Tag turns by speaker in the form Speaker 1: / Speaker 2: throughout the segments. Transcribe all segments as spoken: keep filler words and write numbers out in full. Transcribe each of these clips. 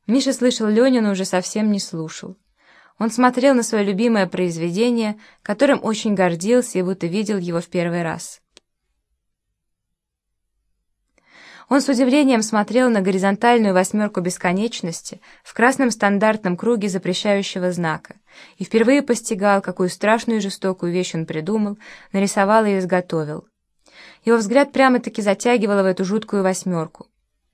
Speaker 1: Миша слышал Леню, но уже совсем не слушал. Он смотрел на свое любимое произведение, которым очень гордился и будто видел его в первый раз. Он с удивлением смотрел на горизонтальную восьмерку бесконечности в красном стандартном круге запрещающего знака и впервые постигал, какую страшную и жестокую вещь он придумал, нарисовал и изготовил. Его взгляд прямо-таки затягивало в эту жуткую восьмерку.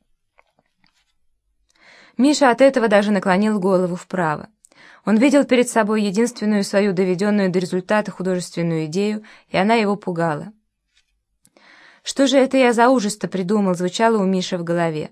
Speaker 1: Миша от этого даже наклонил голову вправо. Он видел перед собой единственную свою доведенную до результата художественную идею, и она его пугала. «Что же это я за ужас-то придумал?» — звучало у Миши в голове.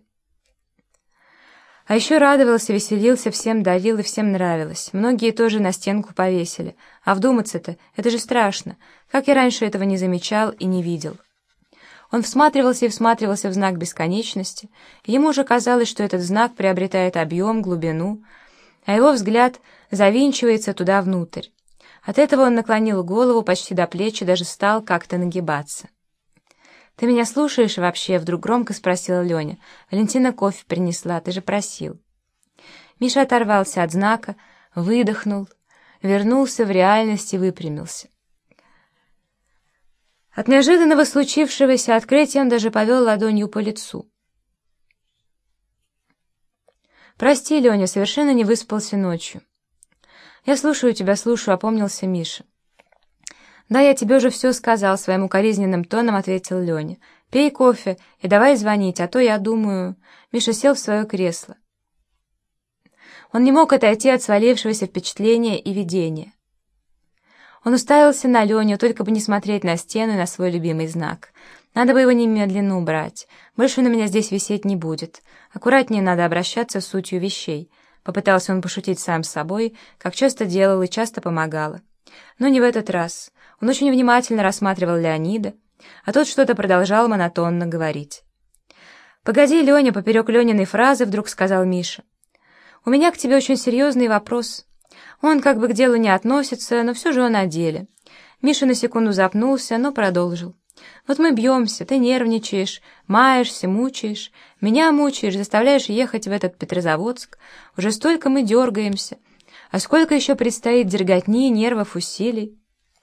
Speaker 1: А еще радовался, веселился, всем дарил и всем нравилось. Многие тоже на стенку повесили. А вдуматься-то, это же страшно. Как я раньше этого не замечал и не видел. Он всматривался и всматривался в знак бесконечности, и ему уже казалось, что этот знак приобретает объем, глубину, а его взгляд завинчивается туда внутрь. От этого он наклонил голову почти до плеч и даже стал как-то нагибаться. «Ты меня слушаешь вообще?» — вдруг громко спросила Леня. «Валентина кофе принесла, ты же просил». Миша оторвался от знака, выдохнул, вернулся в реальность и выпрямился. От неожиданного случившегося открытия он даже повел ладонью по лицу. «Прости, Леня, совершенно не выспался ночью». «Я слушаю тебя, слушаю», — опомнился Миша. «Да, я тебе уже все сказал», — своим укоризненным тоном ответил Леня. «Пей кофе и давай звонить, а то я думаю...» Миша сел в свое кресло. Он не мог отойти от свалившегося впечатления и видения. Он уставился на Леню, только бы не смотреть на стену и на свой любимый знак. Надо бы его немедленно убрать. Больше он у меня здесь висеть не будет. Аккуратнее надо обращаться с сутью вещей. Попытался он пошутить сам с собой, как часто делал и часто помогало. Но не в этот раз. Он очень внимательно рассматривал Леонида, а тот что-то продолжал монотонно говорить. «Погоди, Леня», — поперек Лениной фразы вдруг сказал Миша. «У меня к тебе очень серьезный вопрос. Он как бы к делу не относится, но все же он о деле». Миша на секунду запнулся, но продолжил. «Вот мы бьемся, ты нервничаешь, маешься, мучаешь, меня мучаешь, заставляешь ехать в этот Петрозаводск. Уже столько мы дергаемся. А сколько еще предстоит дерготни, нервов, усилий?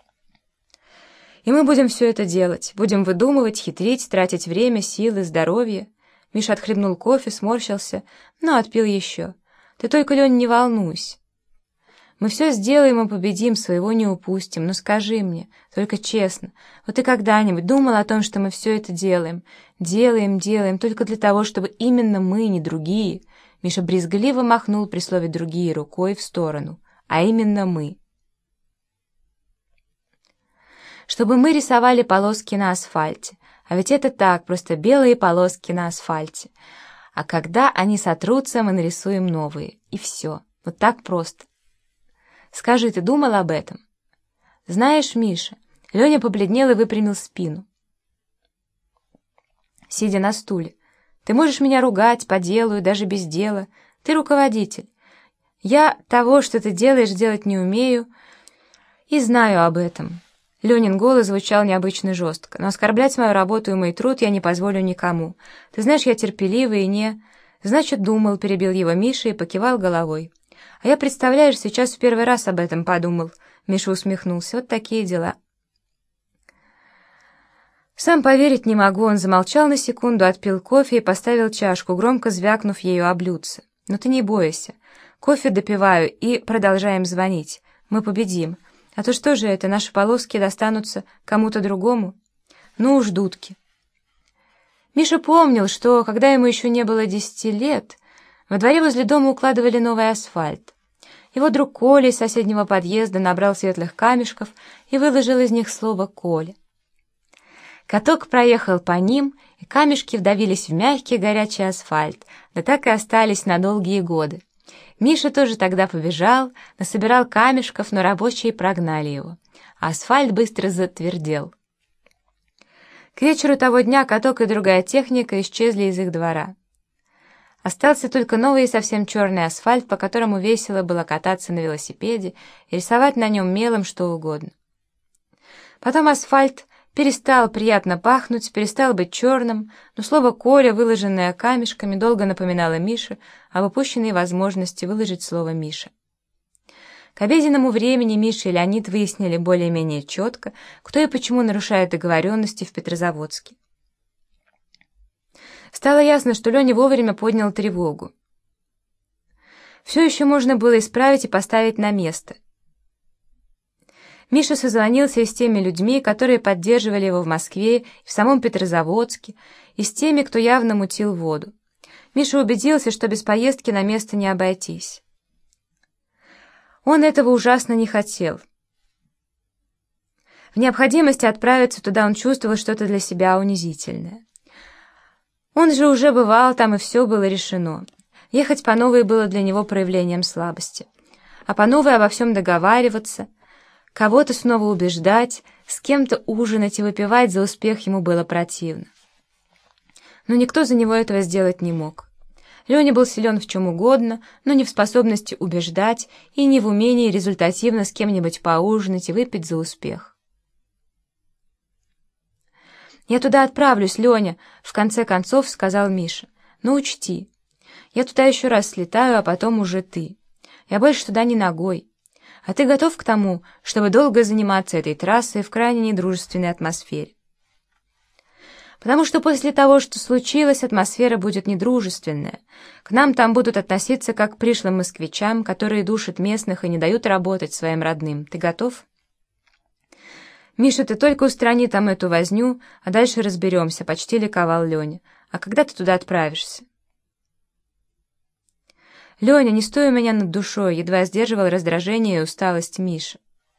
Speaker 1: И мы будем все это делать, будем выдумывать, хитрить, тратить время, силы, здоровье». Миша отхлебнул кофе, сморщился, но отпил еще. «Ты только, Лень, не волнуйся. Мы все сделаем и победим, своего не упустим. Но скажи мне, только честно, вот ты когда-нибудь думал о том, что мы все это делаем? Делаем, делаем, только для того, чтобы именно мы, не другие». Миша брезгливо махнул при слове «другие» рукой в сторону. «А именно мы». Чтобы мы рисовали полоски на асфальте. А ведь это так, просто белые полоски на асфальте. А когда они сотрутся, мы нарисуем новые. И все. Вот так просто. Скажи, ты думал об этом? Знаешь, Миша, Леня побледнел и выпрямил спину, сидя на стуле. Ты можешь меня ругать по делу и даже без дела. Ты руководитель. Я того, что ты делаешь, делать не умею и знаю об этом. Ленин голос звучал необычно жестко, но оскорблять мою работу и мой труд я не позволю никому. Ты знаешь, я терпеливый и не... Значит, думал, перебил его Миша и покивал головой. А я, представляешь, сейчас в первый раз об этом подумал. Миша усмехнулся. Вот такие дела. Сам поверить не могу. Он замолчал на секунду, отпил кофе и поставил чашку, громко звякнув ею о блюдце. Но ты не бойся. Кофе допиваю и продолжаем звонить. Мы победим. А то что же это, наши полоски достанутся кому-то другому? Ну уж, дудки. Миша помнил, что, когда ему еще не было десяти лет, во дворе возле дома укладывали новый асфальт. Его друг Коля из соседнего подъезда набрал светлых камешков и выложил из них слово «Коля». Каток проехал по ним, и камешки вдавились в мягкий горячий асфальт, да так и остались на долгие годы. Миша тоже тогда побежал, насобирал камешков, но рабочие прогнали его, а асфальт быстро затвердел. К вечеру того дня каток и другая техника исчезли из их двора. Остался только новый и совсем черный асфальт, по которому весело было кататься на велосипеде и рисовать на нем мелом что угодно. Потом асфальт перестал приятно пахнуть, перестал быть черным, но слово «Коля», выложенное камешками, долго напоминало Мише об упущенной возможности выложить слово «Миша». К обеденному времени Миша и Леонид выяснили более-менее четко, кто и почему нарушает договоренности в Петрозаводске. Стало ясно, что Леня вовремя поднял тревогу. Все еще можно было исправить и поставить на место. Миша созвонился и с теми людьми, которые поддерживали его в Москве и в самом Петрозаводске, и с теми, кто явно мутил воду. Миша убедился, что без поездки на место не обойтись. Он этого ужасно не хотел. В необходимости отправиться туда он чувствовал что-то для себя унизительное. Он же уже бывал там, и все было решено. Ехать по новой было для него проявлением слабости. А по новой обо всем договариваться, кого-то снова убеждать, с кем-то ужинать и выпивать за успех ему было противно. Но никто за него этого сделать не мог. Леня был силен в чем угодно, но не в способности убеждать и не в умении результативно с кем-нибудь поужинать и выпить за успех. «Я туда отправлюсь, Леня», — в конце концов сказал Миша. «Но учти, я туда еще раз слетаю, а потом уже ты. Я больше туда не ногой. А ты готов к тому, чтобы долго заниматься этой трассой в крайне недружественной атмосфере? Потому что после того, что случилось, атмосфера будет недружественная. К нам там будут относиться как к пришлым москвичам, которые душат местных и не дают работать своим родным. Ты готов?» «Миша, ты только устрани там эту возню, а дальше разберемся», — почти ликовал Леня. «А когда ты туда отправишься?» «Леня, не стой у меня над душой», — едва сдерживал раздражение и усталость Миша.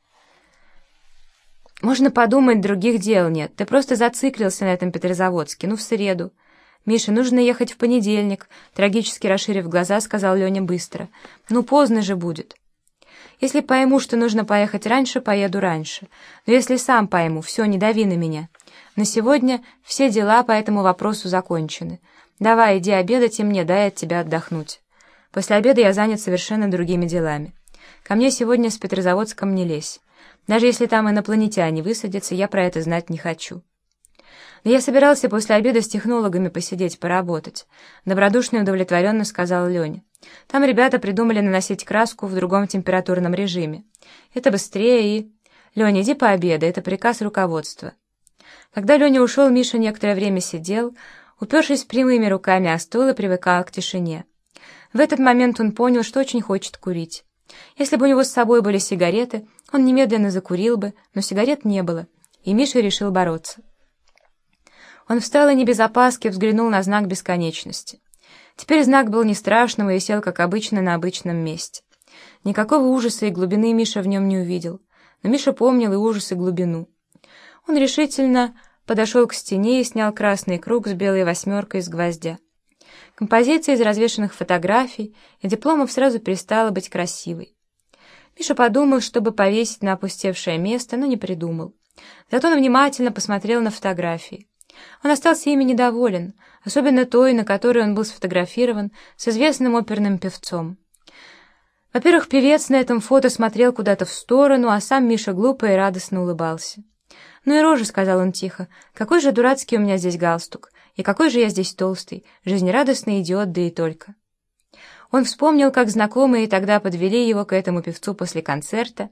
Speaker 1: «Можно подумать, других дел нет. Ты просто зациклился на этом Петрозаводске. Ну, в среду. Миша, нужно ехать в понедельник», — трагически расширив глаза, сказал Леня быстро. «Ну, поздно же будет. Если пойму, что нужно поехать раньше, поеду раньше. Но если сам пойму, все, не дави на меня. На сегодня все дела по этому вопросу закончены. Давай, иди обедать, и мне дай от тебя отдохнуть. После обеда я занят совершенно другими делами. Ко мне сегодня с Петрозаводском не лезь. Даже если там инопланетяне высадятся, я про это знать не хочу. Но я собирался после обеда с технологами посидеть, поработать», — добродушно и удовлетворенно сказал Леня. «Там ребята придумали наносить краску в другом температурном режиме. Это быстрее и...» «Леня, иди пообедай, это приказ руководства». Когда Леня ушел, Миша некоторое время сидел, упершись прямыми руками о стол, и привыкал к тишине. В этот момент он понял, что очень хочет курить. Если бы у него с собой были сигареты, он немедленно закурил бы, но сигарет не было, и Миша решил бороться. Он встал и не без опаски взглянул на знак бесконечности. Теперь знак был не страшным и сел, как обычно, на обычном месте. Никакого ужаса и глубины Миша в нем не увидел, но Миша помнил и ужас, и глубину. Он решительно подошел к стене и снял красный круг с белой восьмеркой из гвоздя. Композиция из развешанных фотографий и дипломов сразу перестала быть красивой. Миша подумал, чтобы повесить на опустевшее место, но не придумал. Зато он внимательно посмотрел на фотографии. Он остался ими недоволен, особенно той, на которой он был сфотографирован с известным оперным певцом. Во-первых, певец на этом фото смотрел куда-то в сторону, а сам Миша глупо и радостно улыбался. «Ну и рожа», — сказал он тихо, — «какой же дурацкий у меня здесь галстук, и какой же я здесь толстый, жизнерадостный идиот, да и только». Он вспомнил, как знакомые тогда подвели его к этому певцу после концерта,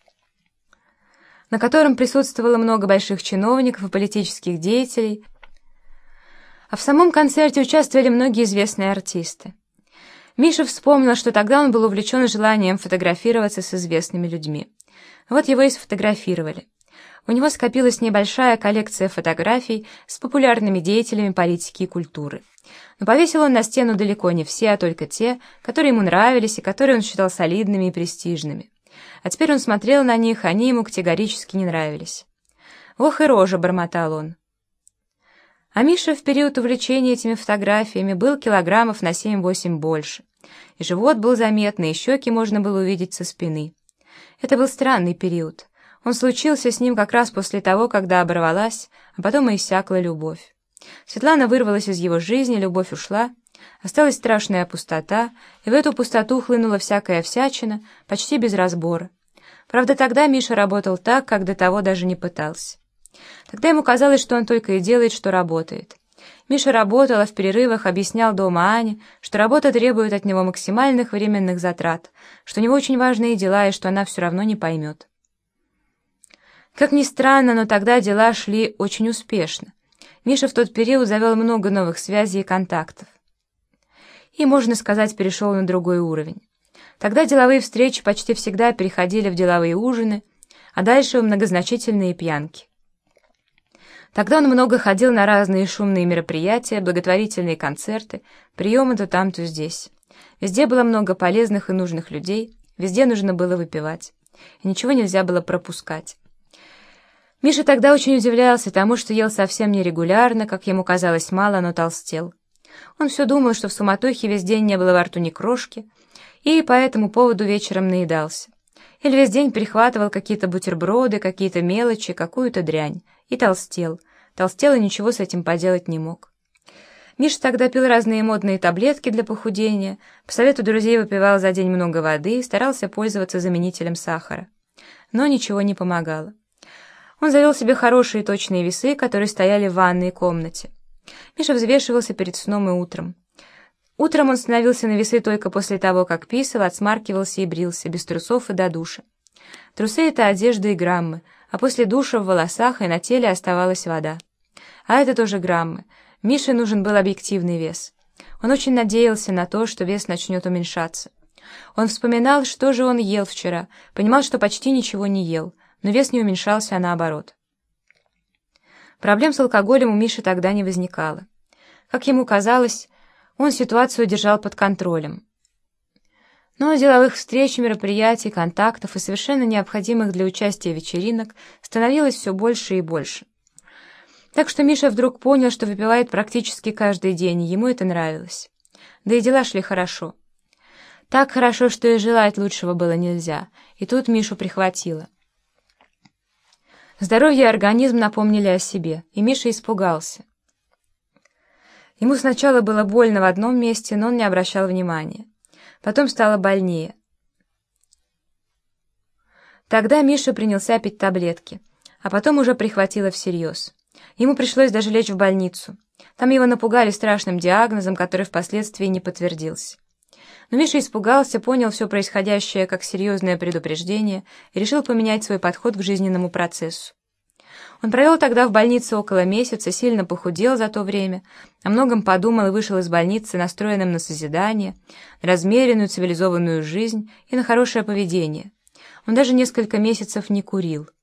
Speaker 1: на котором присутствовало много больших чиновников и политических деятелей, а в самом концерте участвовали многие известные артисты. Миша вспомнил, что тогда он был увлечен желанием фотографироваться с известными людьми. Вот его и сфотографировали. У него скопилась небольшая коллекция фотографий с популярными деятелями политики и культуры. Но повесил он на стену далеко не все, а только те, которые ему нравились и которые он считал солидными и престижными. А теперь он смотрел на них, они ему категорически не нравились. «Ох и рожа!» — бормотал он. А Миша в период увлечения этими фотографиями был килограммов на семь-восемь больше. И живот был заметный, и щеки можно было увидеть со спины. Это был странный период. Он случился с ним как раз после того, когда оборвалась, а потом и иссякла любовь. Светлана вырвалась из его жизни, любовь ушла, осталась страшная пустота, и в эту пустоту хлынула всякая всячина, почти без разбора. Правда, тогда Миша работал так, как до того даже не пытался. Тогда ему казалось, что он только и делает, что работает. Миша работал, а в перерывах объяснял дома Ане, что работа требует от него максимальных временных затрат, что у него очень важные дела и что она все равно не поймет. Как ни странно, но тогда дела шли очень успешно. Миша в тот период завел много новых связей и контактов. И, можно сказать, перешел на другой уровень. Тогда деловые встречи почти всегда переходили в деловые ужины, а дальше в многозначительные пьянки. Тогда он много ходил на разные шумные мероприятия, благотворительные концерты, приемы то там, то здесь. Везде было много полезных и нужных людей, везде нужно было выпивать, и ничего нельзя было пропускать. Миша тогда очень удивлялся тому, что ел совсем нерегулярно, как ему казалось мало, но толстел. Он все думал, что в суматохе весь день не было во рту ни крошки, и по этому поводу вечером наедался. Или весь день перехватывал какие-то бутерброды, какие-то мелочи, какую-то дрянь, и толстел. Толстел и ничего с этим поделать не мог. Миша тогда пил разные модные таблетки для похудения, по совету друзей выпивал за день много воды и старался пользоваться заменителем сахара. Но ничего не помогало. Он завел себе хорошие точные весы, которые стояли в ванной комнате. Миша взвешивался перед сном и утром. Утром он становился на весы только после того, как писал, отсмаркивался и брился, без трусов и до душа. Трусы — это одежда и граммы, а после душа в волосах и на теле оставалась вода. А это тоже граммы. Мише нужен был объективный вес. Он очень надеялся на то, что вес начнет уменьшаться. Он вспоминал, что же он ел вчера, понимал, что почти ничего не ел, но вес не уменьшался, а наоборот. Проблем с алкоголем у Миши тогда не возникало. Как ему казалось, он ситуацию держал под контролем. Но деловых встреч, мероприятий, контактов и совершенно необходимых для участия вечеринок становилось все больше и больше. Так что Миша вдруг понял, что выпивает практически каждый день, и ему это нравилось. Да и дела шли хорошо. Так хорошо, что и желать лучшего было нельзя, и тут Мишу прихватило. Здоровье и организм напомнили о себе, и Миша испугался. Ему сначала было больно в одном месте, но он не обращал внимания. Потом стало больнее. Тогда Миша принялся пить таблетки, а потом уже прихватило всерьез. Ему пришлось даже лечь в больницу. Там его напугали страшным диагнозом, который впоследствии не подтвердился. Но Миша испугался, понял все происходящее как серьезное предупреждение и решил поменять свой подход к жизненному процессу. Он провел тогда в больнице около месяца, сильно похудел за то время, о многом подумал и вышел из больницы настроенным на созидание, на размеренную цивилизованную жизнь и на хорошее поведение. Он даже несколько месяцев не курил.